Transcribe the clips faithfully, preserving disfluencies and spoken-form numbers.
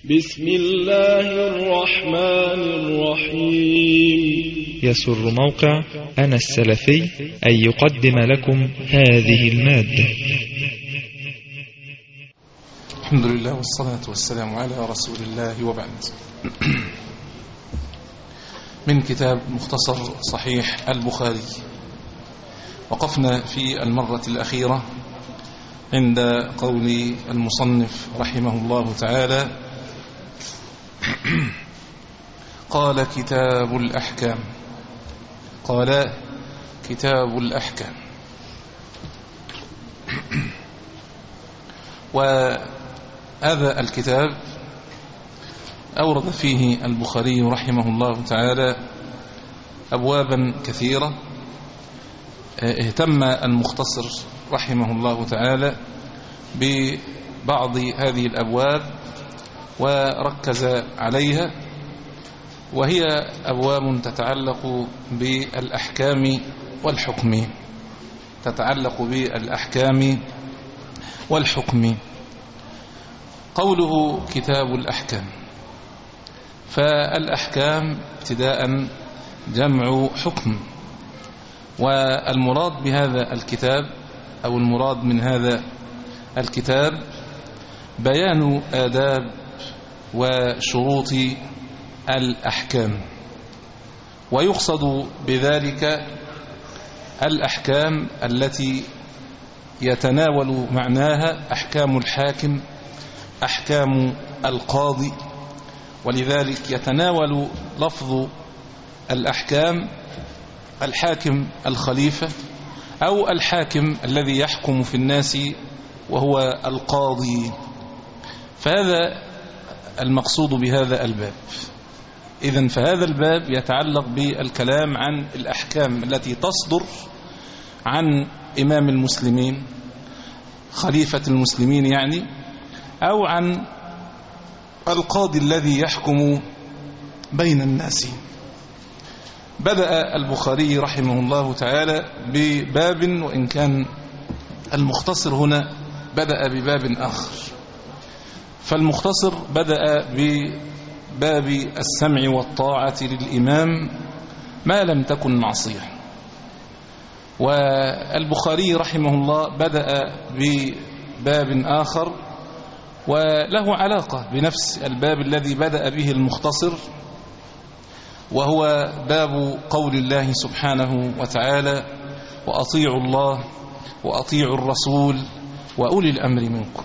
بسم الله الرحمن الرحيم. يسر موقع أنا السلفي أن يقدم لكم هذه المادة. الحمد لله والصلاة والسلام على رسول الله وبعد. من كتاب مختصر صحيح البخاري، وقفنا في المرة الأخيرة عند قول المصنف رحمه الله تعالى: قال كتاب الأحكام. قال كتاب الأحكام. وهذا الكتاب أورد فيه البخاري رحمه الله تعالى أبوابا كثيرة. اهتم المختصر رحمه الله تعالى ببعض هذه الأبواب وركز عليها، وهي أبواب تتعلق بالأحكام والحكم تتعلق بالأحكام والحكم. قوله كتاب الأحكام، فالأحكام ابتداء جمع حكم، والمراد بهذا الكتاب أو المراد من هذا الكتاب بيان آداب وشروط الأحكام، ويقصد بذلك الأحكام التي يتناول معناها أحكام الحاكم، أحكام القاضي، ولذلك يتناول لفظ الأحكام الحاكم الخليفة أو الحاكم الذي يحكم في الناس وهو القاضي. فهذا المقصود بهذا الباب. إذن فهذا الباب يتعلق بالكلام عن الأحكام التي تصدر عن إمام المسلمين، خليفة المسلمين يعني، أو عن القاضي الذي يحكم بين الناس. بدأ البخاري رحمه الله تعالى بباب، وإن كان المختصر هنا بدأ بباب آخر. فالمختصر بدأ بباب السمع والطاعة للإمام ما لم تكن معصية، والبخاري رحمه الله بدأ بباب آخر وله علاقة بنفس الباب الذي بدأ به المختصر، وهو باب قول الله سبحانه وتعالى: وأطيعوا الله وأطيعوا الرسول وأولي الأمر منكم.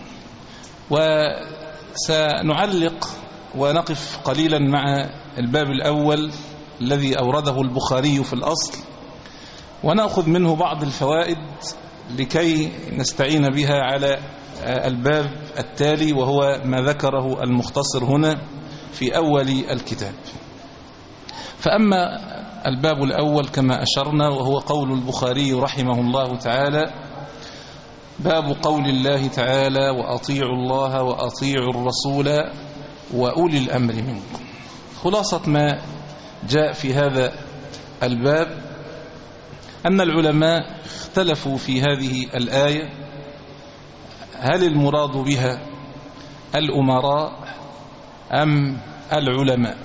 وسنعلق ونقف قليلا مع الباب الأول الذي أورده البخاري في الأصل، ونأخذ منه بعض الفوائد لكي نستعين بها على الباب التالي، وهو ما ذكره المختصر هنا في أول الكتاب. فأما الباب الأول كما أشرنا، وهو قول البخاري رحمه الله تعالى: باب قول الله تعالى: وأطيعوا الله وأطيعوا الرسول وأولي الأمر منكم. خلاصة ما جاء في هذا الباب أن العلماء اختلفوا في هذه الآية، هل المراد بها الأمراء أم العلماء؟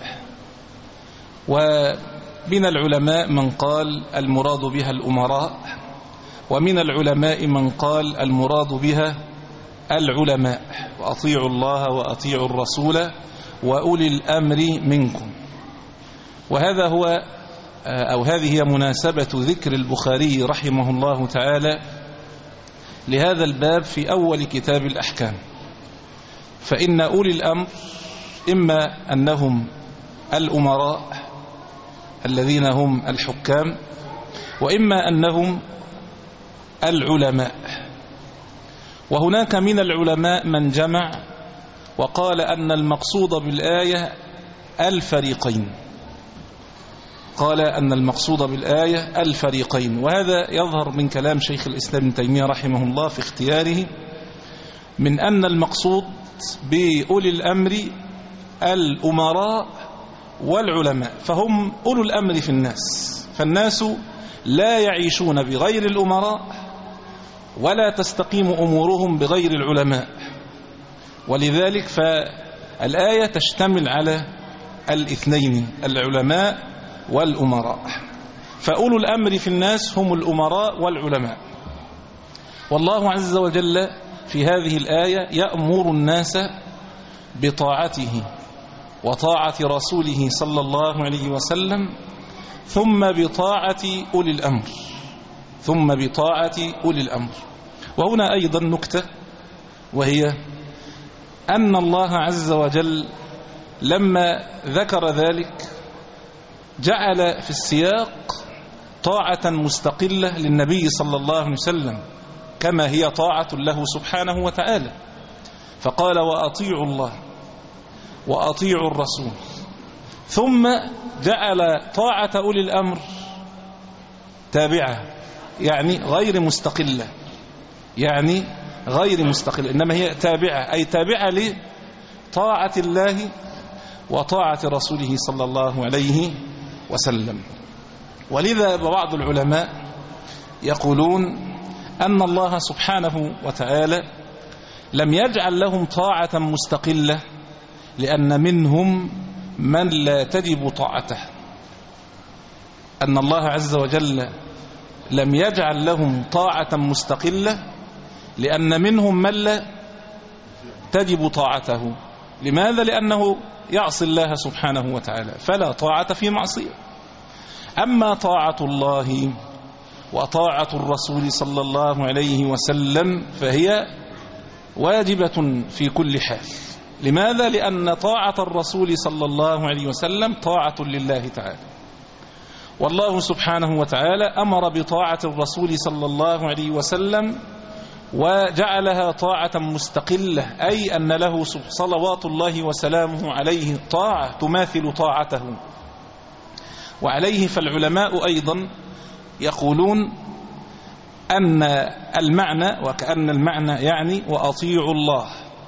ومن العلماء من قال المراد بها الأمراء، ومن العلماء من قال المراد بها العلماء، وأطيعوا الله وأطيعوا الرسول وأولي الأمر منكم. وهذا هو أو هذه هي مناسبة ذكر البخاري رحمه الله تعالى لهذا الباب في أول كتاب الأحكام. فإن أولي الأمر إما أنهم الأمراء الذين هم الحكام، وإما أنهم العلماء. وهناك من العلماء من جمع وقال أن المقصود بالآية الفريقين، قال أن المقصود بالآية الفريقين. وهذا يظهر من كلام شيخ الإسلام ابن تيمية رحمه الله في اختياره من أن المقصود بأولي الأمر الأمراء والعلماء، فهم أولو الأمر في الناس، فالناس لا يعيشون بغير الأمراء ولا تستقيم أمورهم بغير العلماء. ولذلك الآية تشتمل على الاثنين، العلماء والأمراء. فأولو الأمر في الناس هم الأمراء والعلماء. والله عز وجل في هذه الآية يأمر الناس بطاعته وطاعة رسوله صلى الله عليه وسلم، ثم بطاعة أولي الأمر ثم بطاعة أولي الأمر. وهنا أيضا نكتة، وهي أن الله عز وجل لما ذكر ذلك جعل في السياق طاعة مستقلة للنبي صلى الله عليه وسلم كما هي طاعة له سبحانه وتعالى، فقال وأطيعوا الله وأطيعوا الرسول، ثم جعل طاعة أولي الأمر تابعة، يعني غير مستقلة يعني غير مستقلة إنما هي تابعة، أي تابعة لطاعة الله وطاعة رسوله صلى الله عليه وسلم. ولذا بعض العلماء يقولون أن الله سبحانه وتعالى لم يجعل لهم طاعة مستقلة لأن منهم من لا تجب طاعته، أن الله عز وجل لم يجعل لهم طاعة مستقلة لأن منهم من لا تجب طاعته. لماذا؟ لأنه يعصي الله سبحانه وتعالى، فلا طاعة في معصية. أما طاعة الله وطاعة الرسول صلى الله عليه وسلم فهي واجبة في كل حال. لماذا؟ لأن طاعة الرسول صلى الله عليه وسلم طاعة لله تعالى، والله سبحانه وتعالى أمر بطاعة الرسول صلى الله عليه وسلم وجعلها طاعة مستقلة، أي أن له صلوات الله وسلامه عليه طاعة تماثل طاعته. وعليه فالعلماء أيضا يقولون أن المعنى، وكأن المعنى يعني وأطيعوا الله،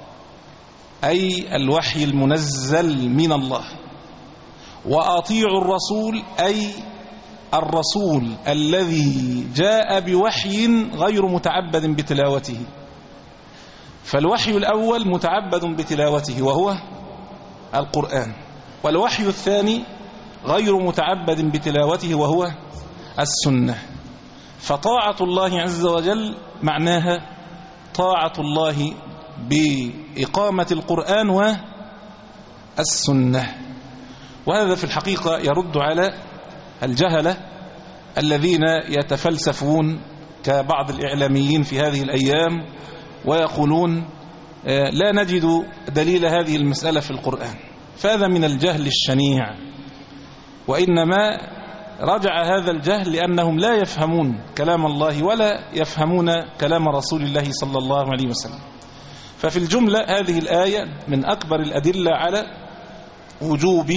أي الوحي المنزل من الله، وأطيعوا الرسول أي الرسول الذي جاء بوحي غير متعبد بتلاوته. فالوحي الأول متعبد بتلاوته وهو القرآن، والوحي الثاني غير متعبد بتلاوته وهو السنة. فطاعة الله عز وجل معناها طاعة الله بإقامة القرآن والسنة. وهذا في الحقيقة يرد على الجهلة الذين يتفلسفون كبعض الإعلاميين في هذه الأيام ويقولون لا نجد دليل هذه المسألة في القرآن. فهذا من الجهل الشنيع، وإنما رجع هذا الجهل لأنهم لا يفهمون كلام الله ولا يفهمون كلام رسول الله صلى الله عليه وسلم. ففي الجملة هذه الآية من أكبر الأدلة على وجوب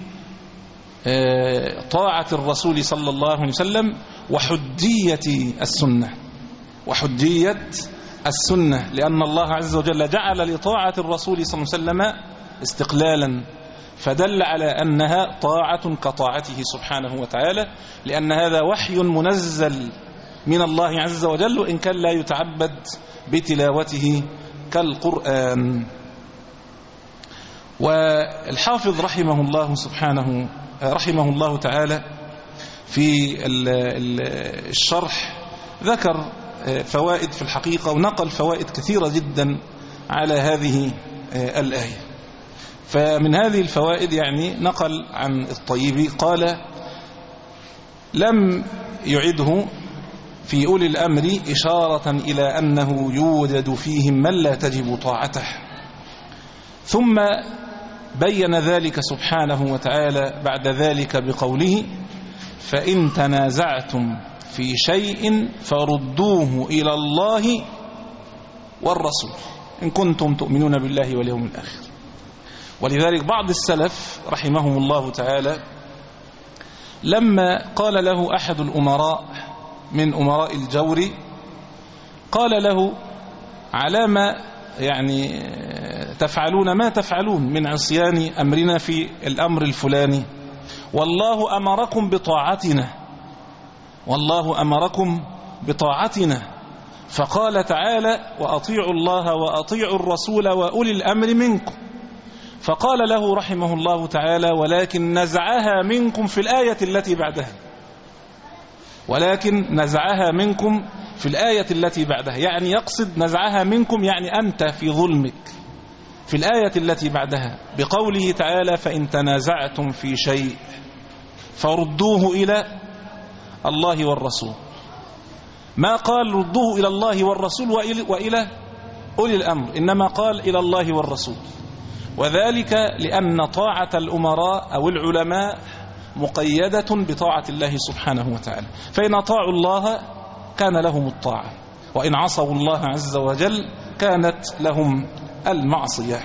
طاعة الرسول صلى الله عليه وسلم وحجية السنة وحجية السنة لأن الله عز وجل جعل لطاعة الرسول صلى الله عليه وسلم استقلالا، فدل على أنها طاعة كطاعته سبحانه وتعالى، لأن هذا وحي منزل من الله عز وجل، وإن كان لا يتعبد بتلاوته كالقرآن. والحافظ رحمه الله سبحانه رحمه الله تعالى في الشرح ذكر فوائد في الحقيقة، ونقل فوائد كثيرة جدا على هذه الآية. فمن هذه الفوائد يعني نقل عن الطيبي قال لم يعده في أولي الأمر إشارة إلى أنه يوجد فيهم من لا تجب طاعته، ثم بين ذلك سبحانه وتعالى بعد ذلك بقوله فإن تنازعتم في شيء فردوه إلى الله والرسول إن كنتم تؤمنون بالله واليوم الآخر. ولذلك بعض السلف رحمهم الله تعالى لما قال له أحد الأمراء من أمراء الجور قال له على ما يعني تفعلون ما تفعلون من عصيان أمرنا في الأمر الفلاني، والله أمركم بطاعتنا والله أمركم بطاعتنا فقال تعالى وأطيعوا الله وأطيعوا الرسول وأولي الأمر منكم. فقال له رحمه الله تعالى: ولكن نزعها منكم في الآية التي بعدها، ولكن نزعها منكم في الآية التي بعدها، يعني يقصد نزعها منكم يعني أنت في ظلمك، في الآية التي بعدها بقوله تعالى: فإن تنازعتم في شيء فردوه إلى الله والرسول. ما قال ردوه إلى الله والرسول وإلى أولي الأمر، إنما قال إلى الله والرسول، وذلك لأن طاعة الأمراء أو العلماء مقيدة بطاعة الله سبحانه وتعالى، فإن أطاعوا الله كان لهم الطاعة، وإن عصوا الله عز وجل كانت لهم المعصية.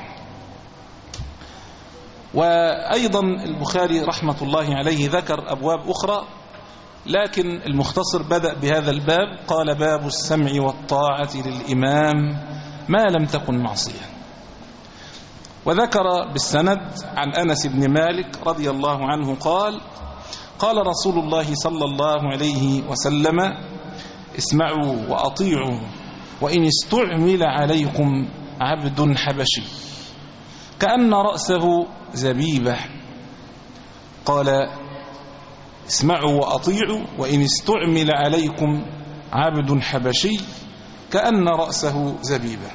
وأيضا البخاري رحمة الله عليه ذكر أبواب أخرى، لكن المختصر بدأ بهذا الباب، قال: باب السمع والطاعة للإمام ما لم تكن معصية. وذكر بالسند عن أنس بن مالك رضي الله عنه قال: قال رسول الله صلى الله عليه وسلم: اسمعوا وأطيعوا وإن استعمل عليكم عبد حبشي كأن رأسه زبيبة. قال: اسمعوا وأطيعوا وإن استعمل عليكم عبد حبشي كأن رأسه زبيبة.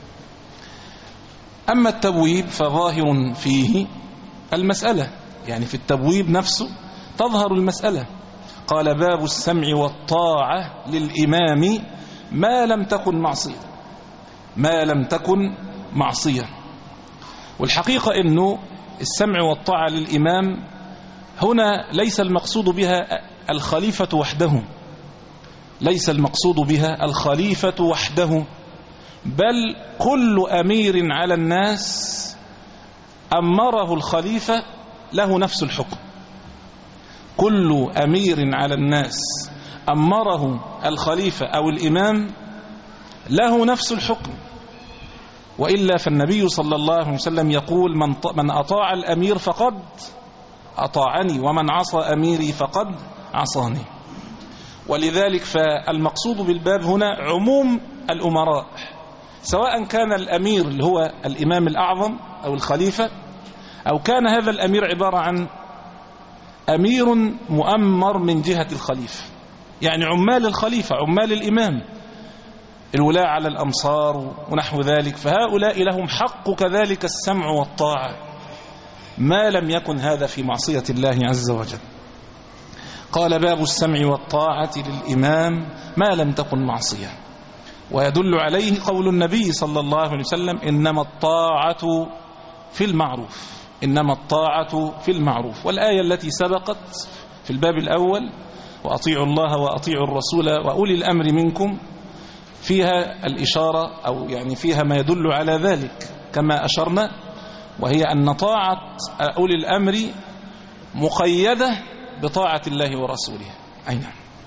أما التبويب فظاهر فيه المسألة، يعني في التبويب نفسه تظهر المسألة. قال: باب السمع والطاعة للإمام ما لم تكن معصية، ما لم تكن معصية. والحقيقة أنه السمع والطاعة للإمام هنا ليس المقصود بها الخليفة وحده، ليس المقصود بها الخليفة وحده، بل كل أمير على الناس أمره الخليفة له نفس الحكم. كل أمير على الناس أمره الخليفة أو الإمام له نفس الحكم، وإلا فالنبي صلى الله عليه وسلم يقول: من, من أطاع الأمير فقد أطاعني ومن عصى أميري فقد عصاني. ولذلك فالمقصود بالباب هنا عموم الأمراء، سواء كان الأمير اللي هو الإمام الأعظم أو الخليفة، أو كان هذا الأمير عبارة عن أمير مؤمر من جهة الخليفة، يعني عمال الخليفة، عمال الإمام، الولاة على الأمصار ونحو ذلك، فهؤلاء لهم حق كذلك السمع والطاعة ما لم يكن هذا في معصية الله عز وجل. قال: باب السمع والطاعة للإمام ما لم تكن معصية. ويدل عليه قول النبي صلى الله عليه وسلم: إنما الطاعة في المعروف، إنما الطاعة في المعروف. والآية التي سبقت في الباب الأول: وأطيعوا الله وأطيعوا الرسول وأولي الأمر منكم، فيها الإشارة أو يعني فيها ما يدل على ذلك كما أشرنا، وهي أن طاعة أولي الأمر مقيدة بطاعة الله ورسوله. أين؟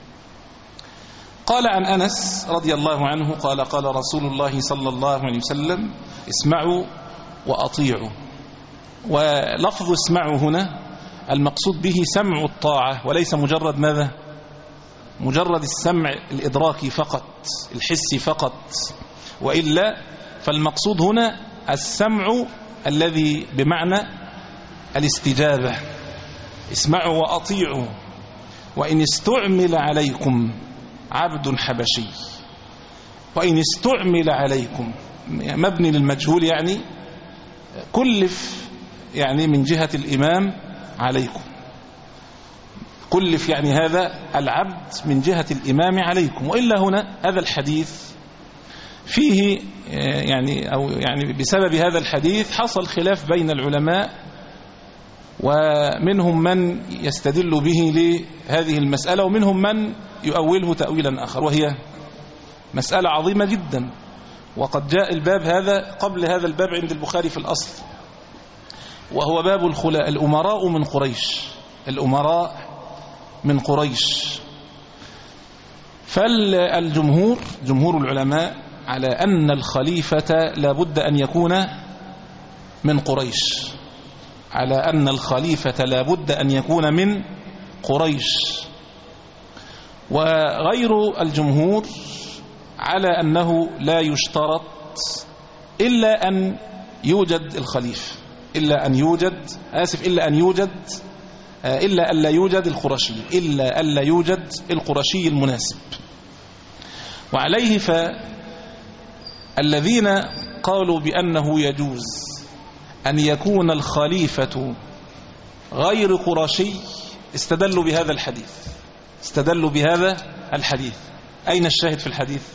قال عن أنس رضي الله عنه قال: قال رسول الله صلى الله عليه وسلم: اسمعوا وأطيعوا. ولفظ اسمعوا هنا المقصود به سمع الطاعة، وليس مجرد ماذا؟ مجرد السمع الإدراكي فقط، الحسي فقط، وإلا فالمقصود هنا السمع الذي بمعنى الاستجابة. اسمعوا وأطيعوا وإن استعمل عليكم عبد حبشي. وإن استعمل عليكم مبني للمجهول، يعني كلف، يعني من جهة الإمام عليكم، كلف يعني هذا العبد من جهة الإمام عليكم. وإلا هنا هذا الحديث فيه يعني أو يعني بسبب هذا الحديث حصل خلاف بين العلماء، ومنهم من يستدل به لهذه المسألة، ومنهم من يؤوله تأويلا آخر، وهي مسألة عظيمة جدا. وقد جاء الباب هذا قبل هذا الباب عند البخاري في الأصل، وهو باب الخلاء، الأمراء من قريش، الأمراء من قريش. فالجمهور، جمهور العلماء على أن الخليفة لابد أن يكون من قريش، على أن الخليفة لابد أن يكون من قريش. وغير الجمهور على أنه لا يشترط إلا أن يوجد الخليفة، إلا أن يوجد آسف إلا أن يوجد إلا ألا يوجد القرشي إلا ألا يوجد القرشي المناسب. وعليه فالذين قالوا بأنه يجوز أن يكون الخليفة غير قرشي استدلوا بهذا الحديث استدلوا بهذا الحديث. أين الشاهد في الحديث؟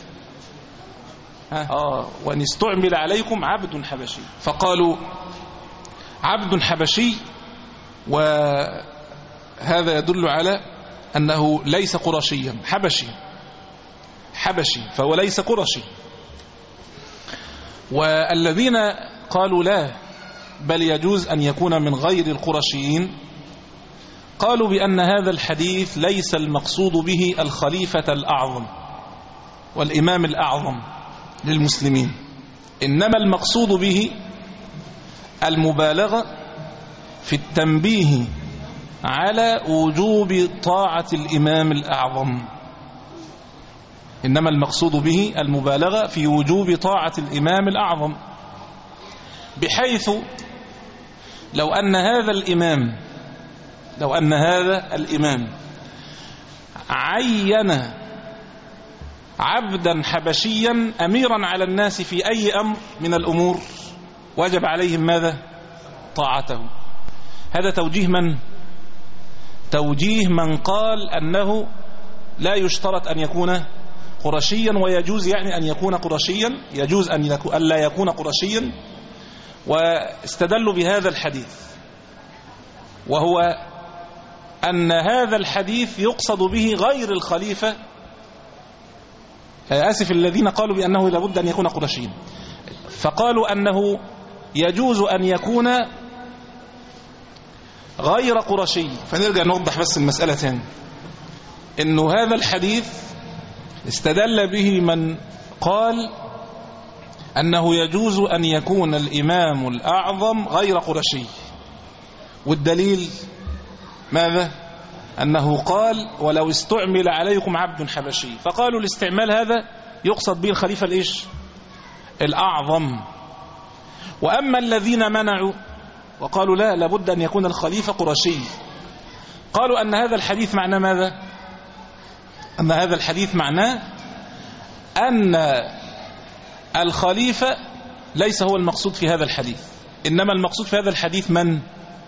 آه وأن استعمل عليكم عبد حبشي، فقالوا عبد حبشي، وهذا يدل على أنه ليس قرشيا، حبشي حبشي فهو ليس قرشي. والذين قالوا لا بل يجوز أن يكون من غير القرشيين قالوا بأن هذا الحديث ليس المقصود به الخليفة الأعظم والإمام الأعظم للمسلمين، إنما المقصود به المبالغة في التنبيه على وجوب طاعة الإمام الأعظم إنما المقصود به المبالغة في وجوب طاعة الإمام الأعظم، بحيث لو أن هذا الإمام لو أن هذا الإمام عين عبدا حبشيا أميرا على الناس في أي أمر من الأمور وجب عليهم ماذا؟ طاعته. هذا توجيه من؟ توجيه من قال أنه لا يشترط أن يكون قرشيا ويجوز يعني أن يكون قرشيا، يجوز أن لا يكون قرشيا، واستدلوا بهذا الحديث، وهو أن هذا الحديث يقصد به غير الخليفة آسف الذين قالوا بأنه لابد أن يكون قرشيا، فقالوا أنه يجوز أن يكون غير قرشي. فنرجع نوضح بس المسألة تاني، إنه هذا الحديث استدل به من قال أنه يجوز أن يكون الإمام الأعظم غير قرشي، والدليل ماذا؟ أنه قال ولو استعمل عليكم عبد حبشي، فقالوا الاستعمال هذا يقصد به الخليفة الإيش؟ الأعظم. وأما الذين منعوا وقالوا لا لابد أن يكون الخليفة قرشي، قالوا أن هذا الحديث معناه ماذا؟ أن هذا الحديث معناه أن الخليفة ليس هو المقصود في هذا الحديث، إنما المقصود في هذا الحديث من؟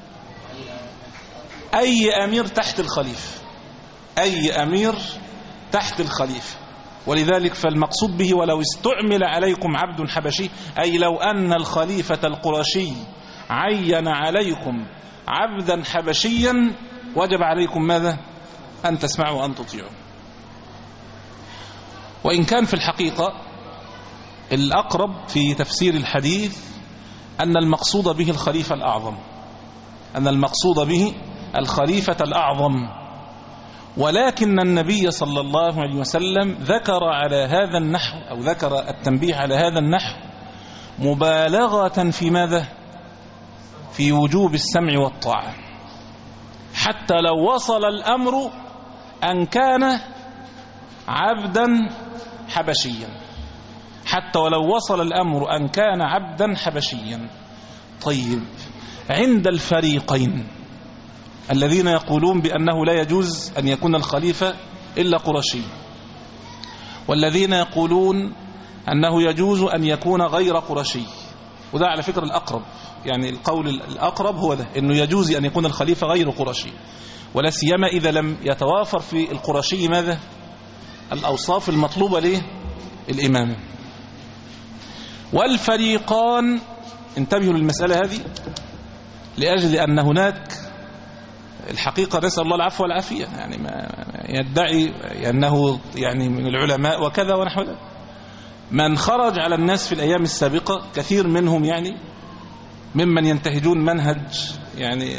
أي أمير تحت الخليفة، أي أمير تحت الخليفة. ولذلك فالمقصود به ولو استعمل عليكم عبد حبشي، أي لو أن الخليفة القرشي عين عليكم عبدا حبشيا وجب عليكم ماذا؟ أن تسمعوا وأن تطيعوا. وإن كان في الحقيقة الأقرب في تفسير الحديث أن المقصود به الخليفة الأعظم، أن المقصود به الخليفة الأعظم، ولكن النبي صلى الله عليه وسلم ذكر على هذا النحو أو ذكر التنبيه على هذا النحو مبالغة في ماذا؟ في وجوب السمع والطاعة، حتى لو وصل الأمر أن كان عبدا حبشيا، حتى ولو وصل الأمر أن كان عبدا حبشيا. طيب، عند الفريقين الذين يقولون بأنه لا يجوز أن يكون الخليفة إلا قرشي، والذين يقولون أنه يجوز أن يكون غير قرشي، وده على فكرة الأقرب، يعني القول الأقرب هو ده، أنه يجوز أن يكون الخليفة غير قرشي، ولا سيما إذا لم يتوافر في القرشي ماذا؟ الأوصاف المطلوبة له الإمامة. والفريقان انتبهوا للمسألة هذه، لأجل أن هناك الحقيقة نسأل الله العفو والعافية، يعني ما يدعي أنه يعني من العلماء وكذا ونحو ذلك، من خرج على الناس في الأيام السابقة كثير منهم يعني ممن ينتهجون منهج يعني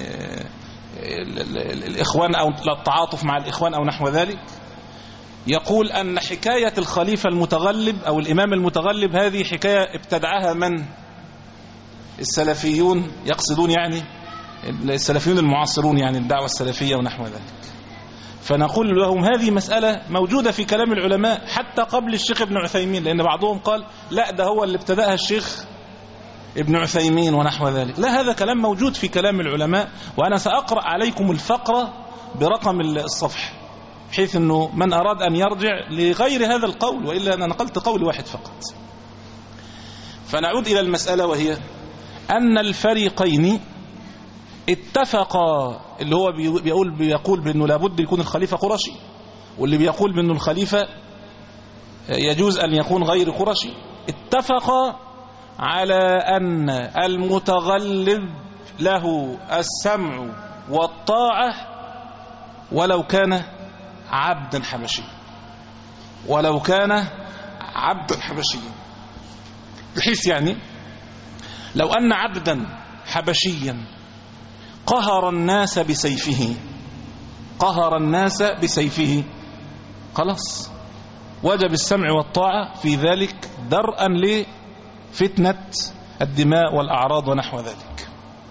الإخوان أو التعاطف مع الإخوان أو نحو ذلك، يقول أن حكاية الخليفة المتغلب أو الإمام المتغلب هذه حكاية ابتدعها من؟ السلفيون، يقصدون يعني السلفيون المعاصرون، يعني الدعوة السلفية ونحو ذلك. فنقول لهم هذه مسألة موجودة في كلام العلماء حتى قبل الشيخ ابن عثيمين، لأن بعضهم قال لا ده هو اللي ابتدأها الشيخ ابن عثيمين ونحو ذلك. لا، هذا كلام موجود في كلام العلماء، وأنا سأقرأ عليكم الفقرة برقم الصفحة بحيث أنه من أراد أن يرجع لغير هذا القول، وإلا أنا نقلت قول واحد فقط. فنعود إلى المسألة، وهي أن الفريقين اتفقا، اللي هو بيقول بيقول بأنه لابد يكون الخليفة قرشي، واللي بيقول بأنه الخليفة يجوز أن يكون غير قرشي، اتفقا على أن المتغلب له السمع والطاعة ولو كان عبدا حبشيا، ولو كان عبدا حبشيا، بحيث يعني لو أن عبدا حبشيا قهر الناس بسيفه قهر الناس بسيفه خلاص وجب السمع والطاعة في ذلك درءا لفتنة الدماء والأعراض ونحو ذلك.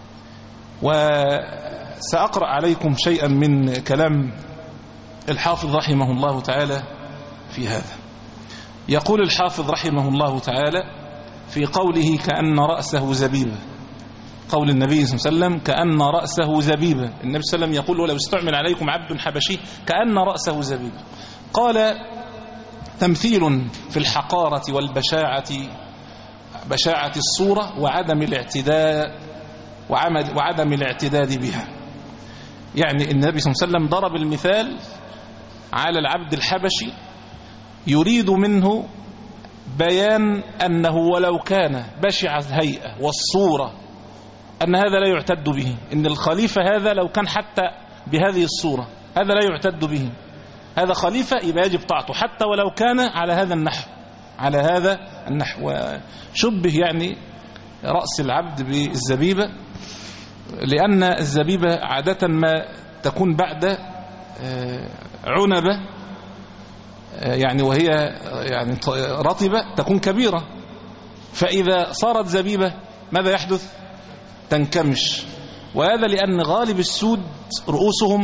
وسأقرأ عليكم شيئا من كلام الحافظ رحمه الله تعالى في هذا. يقول الحافظ رحمه الله تعالى في قوله كأن رأسه زبيبة، قول النبي صلى الله عليه وسلم كأن رأسه زبيبة، النبي صلى الله عليه وسلم يقول لو استعمل عليكم عبد حبشي كأن رأسه زبيبة. قال تمثيل في الحقارة والبشاعة، بشاعة الصورة وعدم الاعتداء وعدم الاعتداد بها. يعني النبي صلى الله عليه وسلم ضرب المثال على العبد الحبشي يريد منه بيان أنه ولو كان بشع الهيئة والصورة أن هذا لا يعتد به، إن الخليفة هذا لو كان حتى بهذه الصورة هذا لا يعتد به، هذا خليفة يبقى يجب طاعته حتى ولو كان على هذا النحو على هذا النحو. وشبه يعني رأس العبد بالزبيبة، لأن الزبيبة عادة ما تكون بعد عنبة، يعني وهي يعني رطبة تكون كبيرة، فإذا صارت زبيبة ماذا يحدث؟ تنكمش. وهذا لأن غالب السود رؤوسهم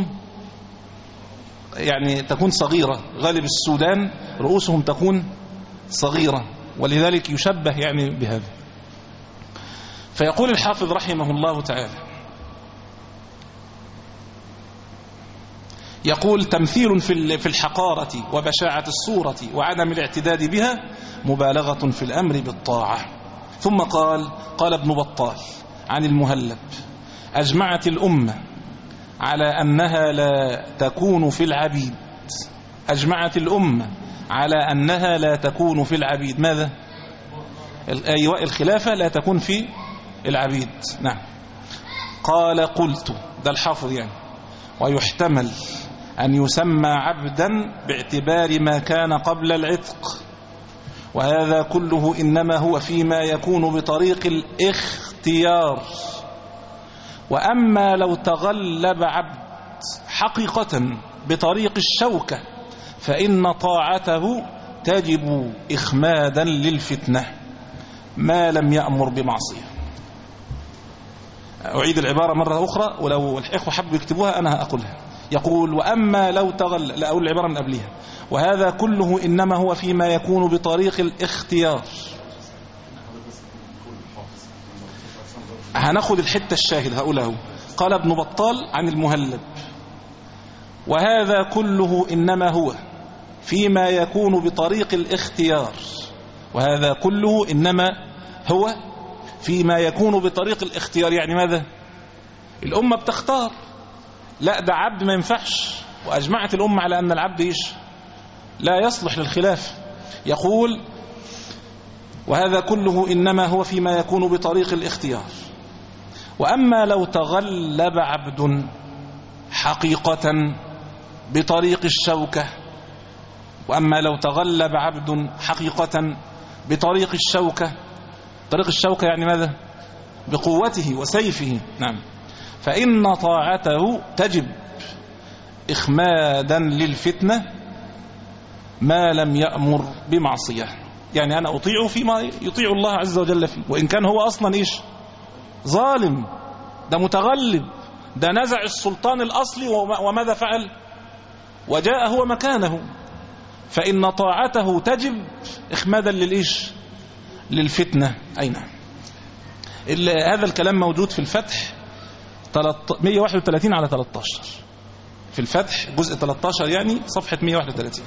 يعني تكون صغيرة، غالب السودان رؤوسهم تكون صغيرة، ولذلك يشبه يعني بهذا. فيقول الحافظ رحمه الله تعالى، يقول تمثيل في الحقارة وبشاعة الصورة وعدم الاعتداد بها مبالغة في الأمر بالطاعة. ثم قال قال ابن بطال عن المهلب أجمعت الأمة على أنها لا تكون في العبيد، أجمعت الأمة على أنها لا تكون في العبيد. ماذا؟ أيوة الخلافة لا تكون في العبيد. نعم. قال قلت، ده الحافظ يعني، ويحتمل أن يسمى عبدا باعتبار ما كان قبل العتق، وهذا كله إنما هو فيما يكون بطريق الاختيار. وأما لو تغلب عبد حقيقة بطريق الشوكة فإن طاعته تجب إخمادا للفتنة ما لم يأمر بمعصية. أعيد العبارة مرة أخرى، ولو الإخوة حبوا يكتبوها أنا هأقولها. يقول وأما لو تغلب، لا أقول العبارة من قبلها، وهذا كله إنما هو فيما يكون بطريق الاختيار. هناخد الحتة الشاهد هقولها. قال ابن بطال عن المهلب وهذا كله إنما هو فيما يكون بطريق الاختيار، وهذا كله إنما هو فيما يكون بطريق الاختيار. يعني ماذا؟ الأمة بتختار، لا ده عبد ما ينفعش، وأجمعت الأمة على أن العبد إيش؟ لا يصلح للخلاف. يقول وهذا كله إنما هو فيما يكون بطريق الاختيار. وأما لو تغلب عبد حقيقة بطريق الشوكة، وأما لو تغلب عبد حقيقة بطريق الشوكة، طريق الشوكة يعني ماذا؟ بقوته وسيفه. نعم. فإن طاعته تجب إخمادا للفتنة ما لم يأمر بمعصية. يعني أنا أطيعه فيما يطيع الله عز وجل فيه، وإن كان هو أصلا إيش؟ ظالم، ده متغلب، ده نزع السلطان الأصلي وماذا فعل؟ وجاء هو مكانه. فإن طاعته تجب إخمادا للإيش؟ للفتنة. أي نعم. هذا الكلام موجود في الفتح مئة وواحد وثلاثين على ثلاثة عشر، في الفتح جزء ثلاثة عشر يعني صفحة مئة وواحد وثلاثين.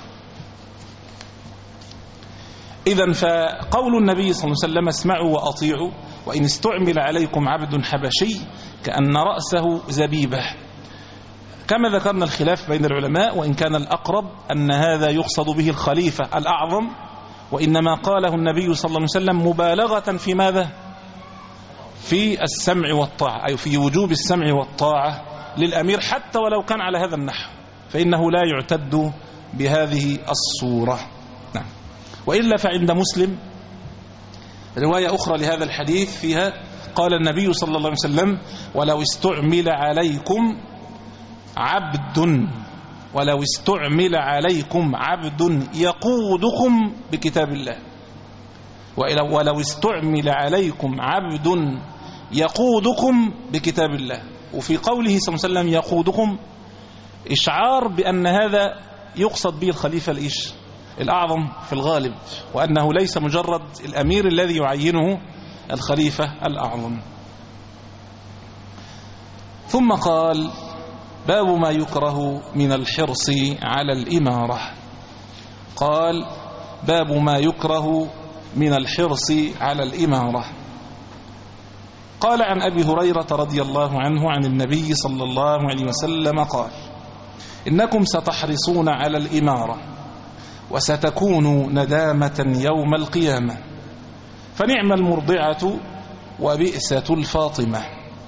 إذن فقول النبي صلى الله عليه وسلم اسمعوا وأطيعوا وإن استعمل عليكم عبد حبشي كأن رأسه زبيبة، كما ذكرنا الخلاف بين العلماء، وإن كان الأقرب أن هذا يقصد به الخليفة الأعظم، وإنما قاله النبي صلى الله عليه وسلم مبالغة في ماذا؟ في السمع والطاعة، أي في وجوب السمع والطاعة للأمير حتى ولو كان على هذا النحو، فإنه لا يعتد بهذه الصورة. نعم. وإلا فعند مسلم رواية أخرى لهذا الحديث فيها قال النبي صلى الله عليه وسلم ولو استعمل عليكم عبد ولو استعمل عليكم عبد يقودكم بكتاب الله، ولو استعمل عليكم عبد يقودكم بكتاب الله. وفي قوله صلى الله عليه وسلم يقودكم إشعار بأن هذا يقصد به الخليفة الإيش الأعظم في الغالب، وأنه ليس مجرد الأمير الذي يعينه الخليفة الأعظم. ثم قال باب ما يكره من الحرص على الإمارة. قال باب ما يكره من الحرص على الإمارة. قال عن أبي هريرة رضي الله عنه عن النبي صلى الله عليه وسلم قال إنكم ستحرصون على الإمارة وستكون ندامة يوم القيامة، فنعم المرضعة وبئسة الفاطمة.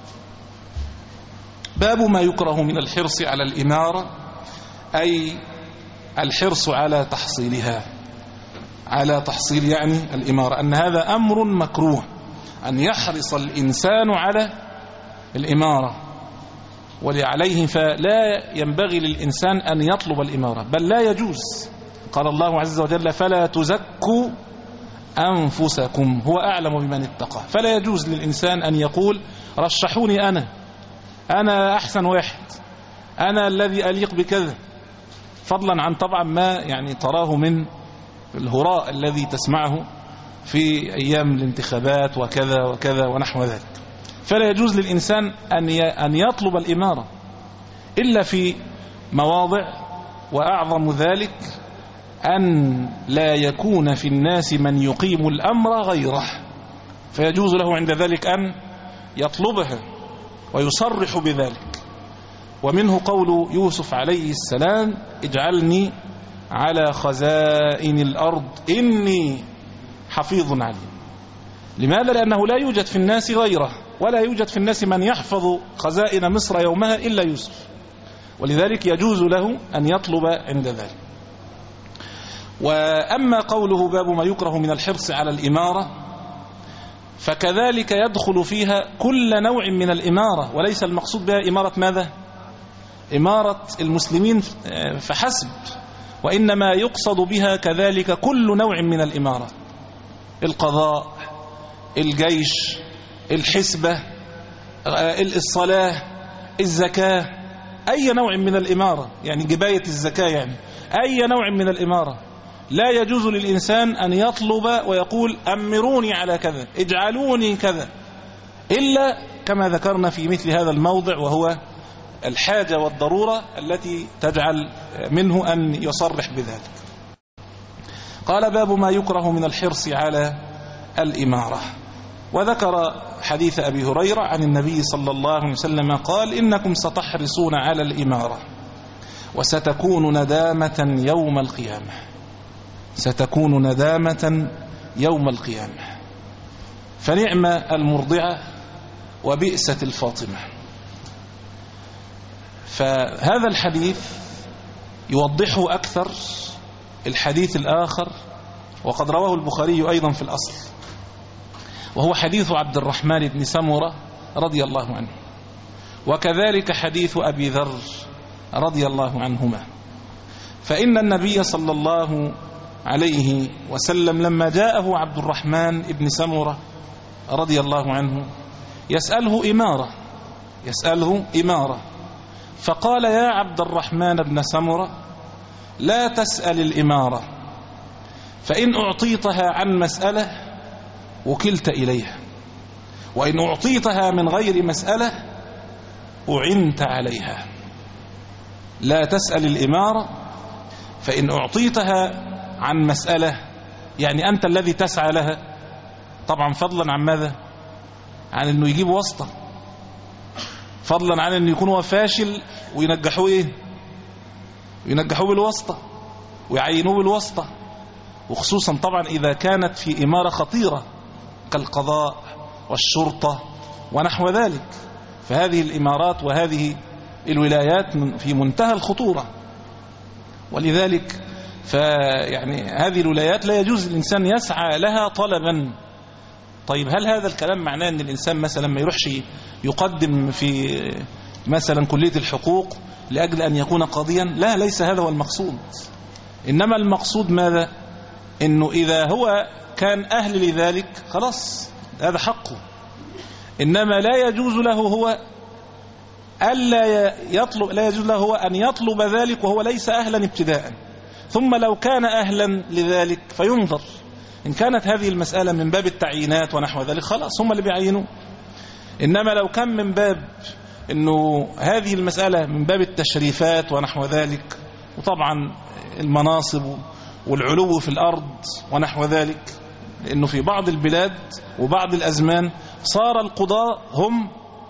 باب ما يكره من الحرص على الإمارة، أي الحرص على تحصيلها، على تحصيل يعني الإمارة، أن هذا أمر مكروه أن يحرص الإنسان على الإمارة، ولعليه فلا ينبغي للإنسان أن يطلب الإمارة، بل لا يجوز. قال الله عز وجل فلا تزكوا أنفسكم هو أعلم بمن اتقى. فلا يجوز للإنسان أن يقول رشحوني أنا أنا أحسن واحد، أنا الذي أليق بكذا، فضلا عن طبعا ما يعني تراه من الهراء الذي تسمعه في أيام الانتخابات وكذا وكذا ونحو ذلك. فلا يجوز للإنسان أن يطلب الإمارة إلا في مواضع، وأعظم ذلك أن لا يكون في الناس من يقيم الأمر غيره، فيجوز له عند ذلك أن يطلبها ويصرح بذلك. ومنه قول يوسف عليه السلام اجعلني على خزائن الأرض إني حفيظ عليم. لماذا؟ لأنه لا يوجد في الناس غيره، ولا يوجد في الناس من يحفظ خزائن مصر يومها إلا يوسف، ولذلك يجوز له أن يطلب عند ذلك. وأما قوله باب ما يكره من الحرص على الإمارة، فكذلك يدخل فيها كل نوع من الإمارة، وليس المقصود بها إمارة ماذا؟ إمارة المسلمين فحسب، وإنما يقصد بها كذلك كل نوع من الإمارة، القضاء، الجيش، الحسبة، الصلاة، الزكاة، أي نوع من الإمارة، يعني جباية الزكاة، يعني أي نوع من الإمارة لا يجوز للإنسان أن يطلب ويقول أمروني على كذا، اجعلوني كذا، إلا كما ذكرنا في مثل هذا الموضع، وهو الحاجة والضرورة التي تجعل منه أن يصرح بذلك. قال باب ما يكره من الحرص على الإمارة. وذكر حديث أبي هريرة عن النبي صلى الله عليه وسلم قال إنكم ستحرصون على الإمارة وستكون ندامة يوم القيامة، ستكون ندامة يوم القيامة، فنعم المرضعة وبئسة الفاطمة. فهذا الحديث يوضحه أكثر الحديث الآخر، وقد رواه البخاري أيضا في الأصل، وهو حديث عبد الرحمن بن سمرة رضي الله عنه، وكذلك حديث أبي ذر رضي الله عنهما. فإن النبي صلى الله عليه وسلم لما جاءه عبد الرحمن بن سمرة رضي الله عنه يسأله إمارة يسأله إمارة فقال يا عبد الرحمن بن سمرة لا تسأل الإمارة، فإن أعطيتها عن مسألة وكلت إليها، وإن أعطيتها من غير مسألة أعنت عليها. لا تسأل الإمارة، فإن أعطيتها عن مسألة يعني أنت الذي تسعى لها، طبعا فضلا عن ماذا؟ عن أنه يجيب واسطة، فضلا عن أنه يكون هو فاشل وينجحوه إيه؟ وينجحوه بالواسطة ويعينوه بالواسطة، وخصوصا طبعا إذا كانت في إمارة خطيرة كالقضاء والشرطة ونحو ذلك، فهذه الإمارات وهذه الولايات في منتهى الخطورة. ولذلك فيعني هذه الولايات لا يجوز الإنسان يسعى لها طلبا. طيب هل هذا الكلام معناه أن الإنسان مثلا ما يروحش يقدم في مثلا كلية الحقوق لأجل أن يكون قاضيا؟ لا، ليس هذا هو المقصود. إنما المقصود ماذا؟ إنه إذا هو كان أهل لذلك خلاص هذا حقه، إنما لا يجوز له هو ألا يطلب لا يجوز له هو أن يطلب ذلك وهو ليس أهلا ابتداء، ثم لو كان أهلا لذلك فينظر. إن كانت هذه المسألة من باب التعيينات ونحو ذلك خلاص هم اللي بيعينوا. إنما لو كان من باب إنه هذه المسألة من باب التشريفات ونحو ذلك، وطبعا المناصب والعلو في الأرض ونحو ذلك، لأنه في بعض البلاد وبعض الأزمان صار القضاء هم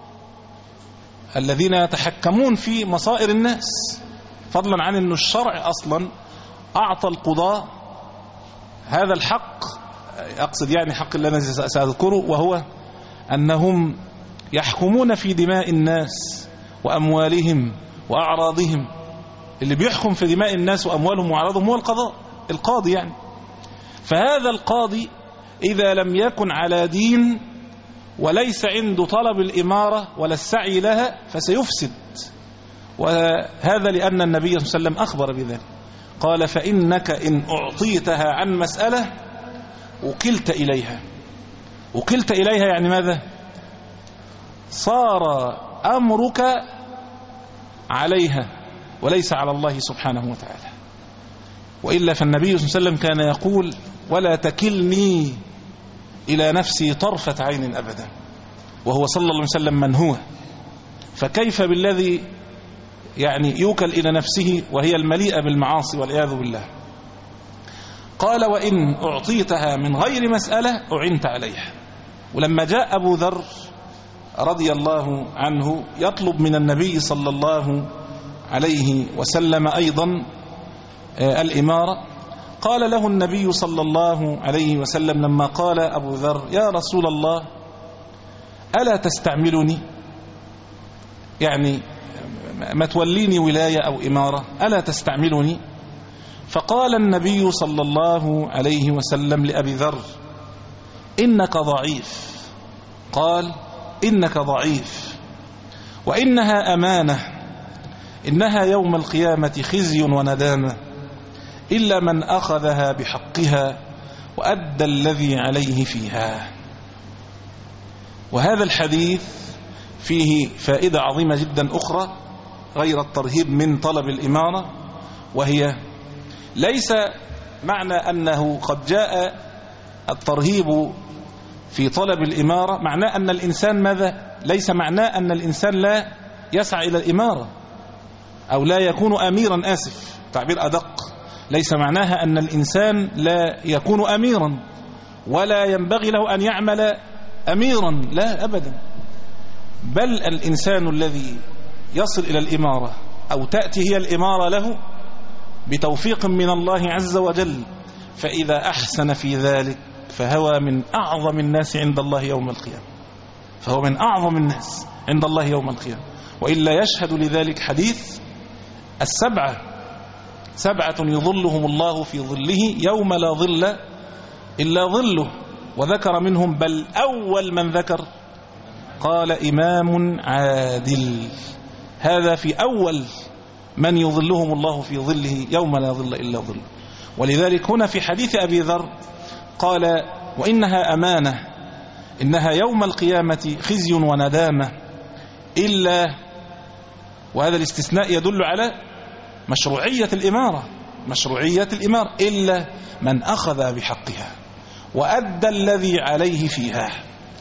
الذين يتحكمون في مصائر الناس، فضلا عن أن الشرع أصلا أعطى القضاء هذا الحق، أقصد يعني حق اللي أنا سأذكره، وهو أنهم يحكمون في دماء الناس وأموالهم وأعراضهم. اللي بيحكم في دماء الناس وأموالهم وأعراضهم هو القضاء، القاضي يعني. فهذا القاضي إذا لم يكن على دين وليس عنده طلب الإمارة ولا السعي لها فسيفسد. وهذا لأن النبي صلى الله عليه وسلم أخبر بذلك، قال فإنك إن أعطيتها عن مسألة وكلت إليها. وكلت إليها يعني ماذا؟ صار أمرك عليها وليس على الله سبحانه وتعالى. وإلا فالنبي صلى الله عليه وسلم كان يقول ولا تكلني إلى نفسي طرفة عين أبدا، وهو صلى الله عليه وسلم من هو، فكيف بالذي يعني يوكل إلى نفسه وهي المليئة بالمعاصي والعياذ بالله. قال وإن أعطيتها من غير مسألة أعنت عليها. ولما جاء أبو ذر رضي الله عنه يطلب من النبي صلى الله عليه وسلم أيضا الإمارة، قال له النبي صلى الله عليه وسلم لما قال أبو ذر يا رسول الله ألا تستعملني، يعني ما توليني ولاية أو إمارة، ألا تستعملني؟ فقال النبي صلى الله عليه وسلم لأبي ذر إنك ضعيف. قال إنك ضعيف وإنها أمانة، إنها يوم القيامة خزي وندامة إلا من أخذها بحقها وأدى الذي عليه فيها. وهذا الحديث فيه فائدة عظيمة جدا أخرى غير الترهيب من طلب الإمارة، وهي ليس معنى أنه قد جاء الترهيب في طلب الإمارة معناه أن الإنسان ماذا؟ ليس معناه أن الإنسان لا يسعى إلى الإمارة أو لا يكون أميرا، آسف تعبير أدق، ليس معناها أن الإنسان لا يكون أميرا ولا ينبغي له أن يعمل أميرا، لا أبدا، بل الإنسان الذي يصل إلى الإمارة أو تأتي هي الإمارة له بتوفيق من الله عز وجل، فإذا أحسن في ذلك فهو من أعظم الناس عند الله يوم القيامة، فهو من أعظم الناس عند الله يوم القيامة. وإلا يشهد لذلك حديث السبعة، سبعة يظلهم الله في ظله يوم لا ظل إلا ظله، وذكر منهم بل أول من ذكر قال إمام عادل، هذا في أول من يظلهم الله في ظله يوم لا ظل إلا ظله. ولذلك هنا في حديث أبي ذر قال وإنها أمانة إنها يوم القيامة خزي وندامة إلا، وهذا الاستثناء يدل على مشروعية الإمارة، مشروعية الإمارة إلا من أخذ بحقها وأدى الذي عليه فيها.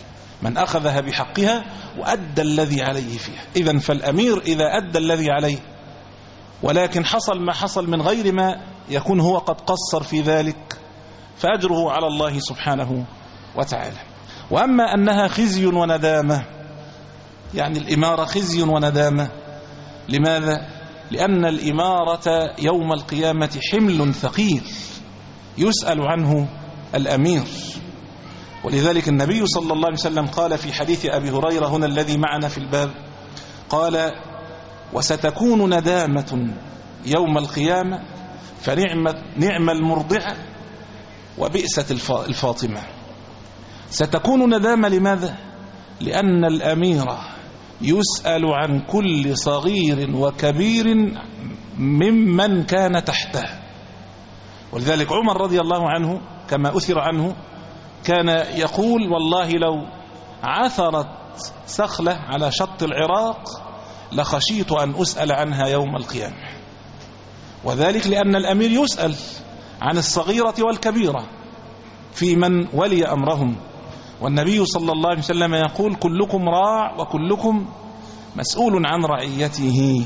من أخذها بحقها وأدى الذي عليه فيها. إذن فالأمير إذا أدى الذي عليه ولكن حصل ما حصل من غير ما يكون هو قد قصر في ذلك فأجره على الله سبحانه وتعالى. وأما أنها خزي وندامة، يعني الإمارة خزي وندامة، لماذا؟ لأن الإمارة يوم القيامة حمل ثقيل يسأل عنه الأمير. ولذلك النبي صلى الله عليه وسلم قال في حديث أبي هريرة هنا الذي معنا في الباب، قال: وستكون ندامة يوم القيامة فنعم نعم المرضعة وبئست الفاطمة. ستكون ندامة لماذا؟ لأن الأمير يسأل عن كل صغير وكبير ممن كان تحته. ولذلك عمر رضي الله عنه كما أثر عنه كان يقول: والله لو عثرت سخلة على شط العراق لخشيت أن أسأل عنها يوم القيامة. وذلك لأن الأمير يسأل عن الصغيرة والكبيرة في من ولي أمرهم. والنبي صلى الله عليه وسلم يقول: كلكم راع وكلكم مسؤول عن رعيته.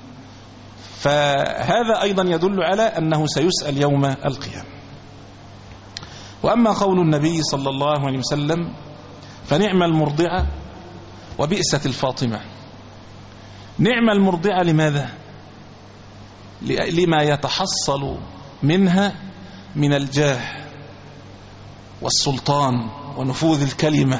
فهذا أيضا يدل على أنه سيسأل يوم القيامة. وأما قول النبي صلى الله عليه وسلم: فنعم المرضعة وبئست الفاطمة. نعم المرضعة لماذا؟ لما يتحصل منها من الجاه والسلطان ونفوذ الكلمة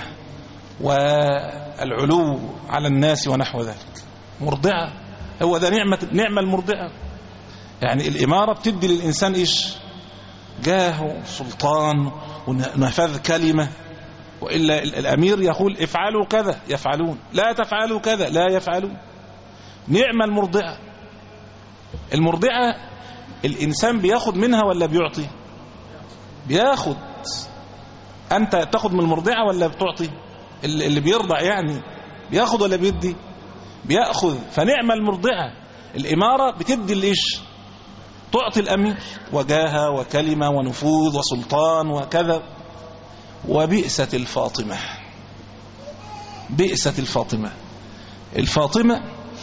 والعلو على الناس ونحو ذلك. مرضعة، هو ده نعمة نعمة المرضعة. يعني الإمارة بتدي للإنسان إيش؟ جاه وسلطان ونفاذ كلمة. وإلا الأمير يقول: افعلوا كذا يفعلون، لا تفعلوا كذا لا يفعلون. نعمة المرضعة. المرضعة الإنسان بياخد منها ولا بيعطي؟ بياخد. أنت تاخد من المرضعة ولا بتعطي؟ اللي بيرضع يعني بياخد ولا بيدي؟ بيأخذ. فنعمة المرضعة. الإمارة بتدي الإيش؟ تعطي الأمير وجاهة وكلمة ونفوذ وسلطان وكذا. وبئست الفاطمة. بئست الفاطمة. الفاطمة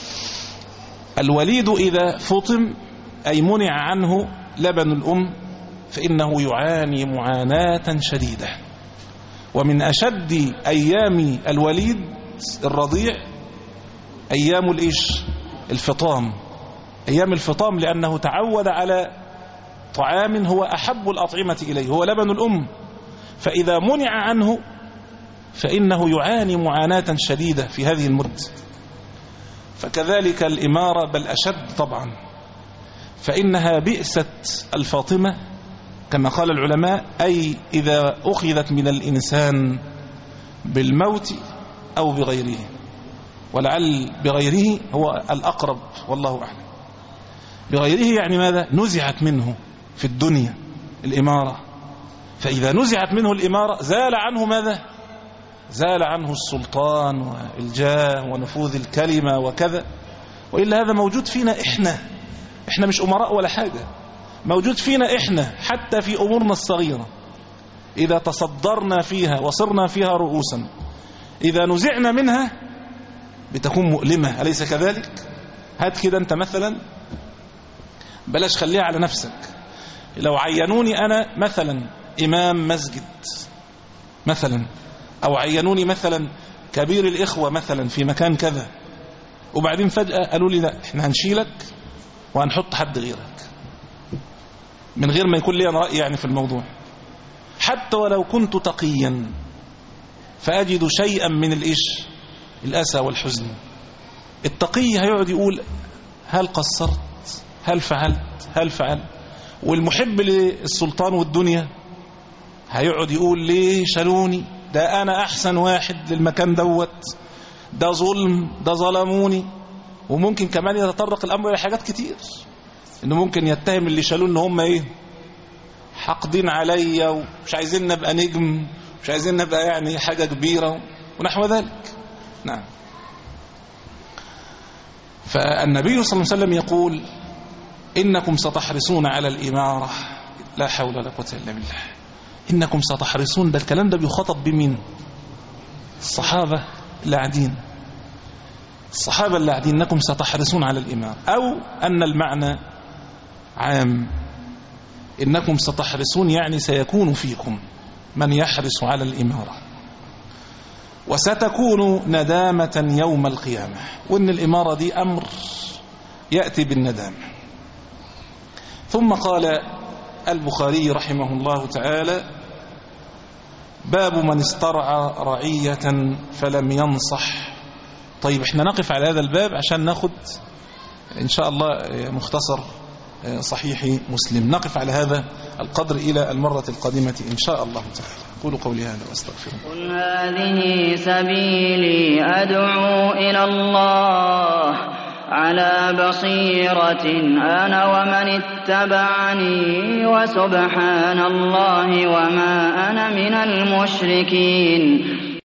الوليد إذا فطم أي منع عنه لبن الأم فإنه يعاني معاناة شديدة. ومن أشد أيام الوليد الرضيع أيام الإيش؟ الفطام. أيام الفطام لأنه تعود على طعام هو أحب الأطعمة إليه، هو لبن الأم. فإذا منع عنه فإنه يعاني معاناة شديدة في هذه المدة. فكذلك الإمارة بل أشد طبعا. فإنها بئست الفاطمة كما قال العلماء، أي إذا أخذت من الإنسان بالموت أو بغيره، ولعل بغيره هو الأقرب والله أعلم. بغيره يعني ماذا؟ نزعت منه في الدنيا الإمارة. فإذا نزعت منه الإمارة زال عنه ماذا؟ زال عنه السلطان والجاه ونفوذ الكلمة وكذا. وإلا هذا موجود فينا إحنا. إحنا مش أمراء ولا حاجة، موجود فينا إحنا حتى في أمورنا الصغيرة. إذا تصدرنا فيها وصرنا فيها رؤوسا، إذا نزعنا منها بتكون مؤلمة، أليس كذلك؟ هات كده أنت مثلا، بلاش خليها على نفسك. لو عينوني أنا مثلا إمام مسجد مثلا، أو عينوني مثلا كبير الإخوة مثلا في مكان كذا، وبعدين فجأة قالوا لي لا احنا هنشيلك وهنحط حد غيرك، من غير ما يكون لي أنا رأي يعني في الموضوع، حتى ولو كنت تقيا فأجد شيئا من الإيش؟ الأسى والحزن. التقي هيقعد يقول هل قصرت؟ هل فعلت؟ هل فعلت؟ والمحب للسلطان والدنيا هيقعد يقول ليه شالوني؟ ده أنا أحسن واحد للمكان دوت، ده ظلم، ده ظلموني. وممكن كمان يتطرق الأمر إلى حاجات كتير، إنه ممكن يتهم اللي شالوه إن هم إيه؟ حاقدين عليا ومش عايزين نبقى نجم، مش عايزين نبقى يعني حاجة كبيرة ونحو ذلك. نعم. فالنبي صلى الله عليه وسلم يقول إنكم ستحرصون على الإمارة، لا حول ولا قوة إلا بالله. إنكم ستحرصون، ده الكلام ده بيخاطب بمين؟ الصحابة اللي قاعدين الصحابة اللي قاعدين إنكم ستحرصون على الإمارة، أو أن المعنى عام إنكم ستحرصون يعني سيكون فيكم من يحرص على الإمارة، وستكون ندامة يوم القيامة، وإن الإمارة دي أمر يأتي بالندامة. ثم قال البخاري رحمه الله تعالى: باب من استرعى رعية فلم ينصح. طيب احنا نقف على هذا الباب عشان ناخد إن شاء الله مختصر صحيح مسلم، نقف على هذا القدر إلى المرة القادمة إن شاء الله تعالى. قولوا قولي هذا واستغفر الله. قل هذه سبيلي أدعو إلى الله على بصيرة أنا ومن اتبعني وسبحان الله وما أنا من المشركين.